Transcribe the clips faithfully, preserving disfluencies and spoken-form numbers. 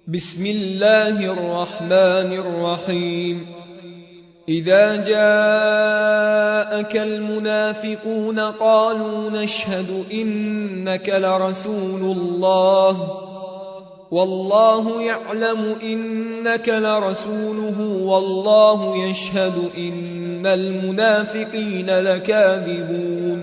بسم الله الرحمن الرحيم إذا جاءك المنافقون قالوا نشهد إنك لرسول الله والله يعلم إنك لرسوله والله يشهد إن المنافقين لكاذبون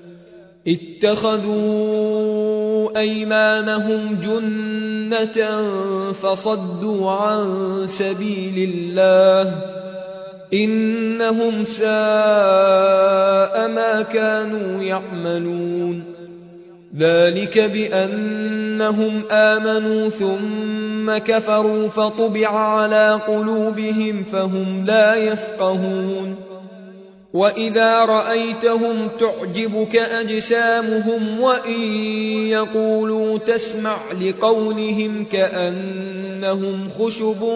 اتخذوا أيمانهم جنة فصدوا عن سبيل الله إنهم ساء ما كانوا يعملون ذلك بأنهم آمنوا ثم كفروا فطبع على قلوبهم فهم لا يفقهون وإذا رأيتهم تعجبك أجسامهم وإن يقولوا تسمع لقولهم كأنهم خشب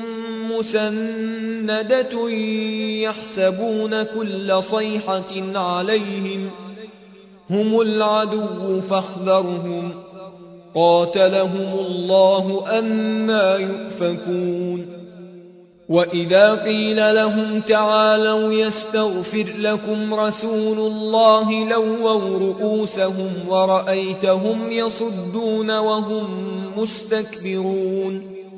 مسندة يحسبون كل صيحة عليهم هم العدو فاحذرهم قاتلهم الله أنى يؤفكون وإذا قيل لهم تعالوا يستغفر لكم رسول الله لووا رؤوسهم ورأيتهم يصدون وهم مستكبرون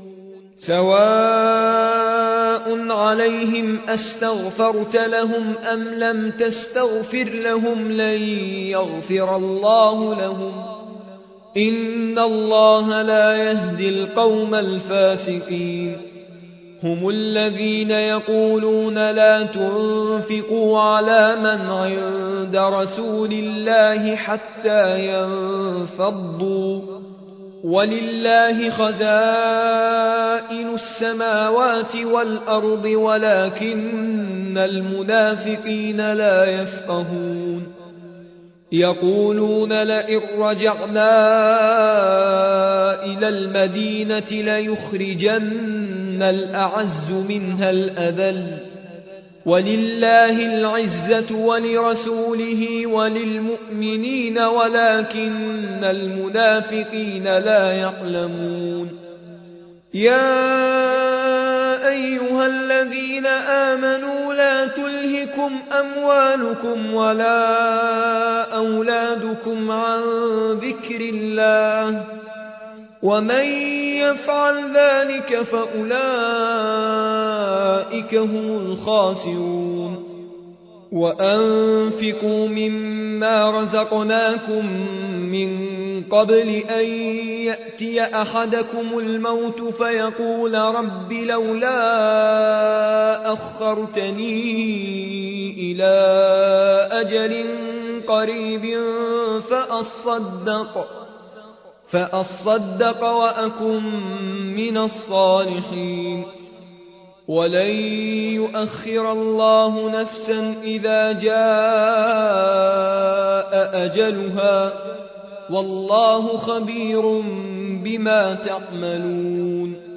سواء عليهم أستغفرت لهم أم لم تستغفر لهم لن يغفر الله لهم إن الله لا يهدي القوم الفاسقين هم الذين يقولون لا تنفقوا على من عند رسول الله حتى ينفضوا ولله خزائن السماوات والأرض ولكن المنافقين لا يفقهون يقولون لئن رجعنا إلى المدينة ليخرجن الأعز منها الأذل ولله العزة ولرسوله وللمؤمنين ولكن المنافقين لا يعلمون يا أيها الذين آمنوا لا تلهكم أموالكم ولا أولادكم عن ذكر الله ومن يفعل ذلك فأولئك هم الخاسرون وأنفقوا مما رزقناكم من قبل أن يأتي أحدكم الموت فيقول رب لولا أخرتني إلى أجل قريب فأصدق فأصدق وأكن من الصالحين ولن يؤخر الله نفسا إذا جاء أجلها والله خبير بما تعملون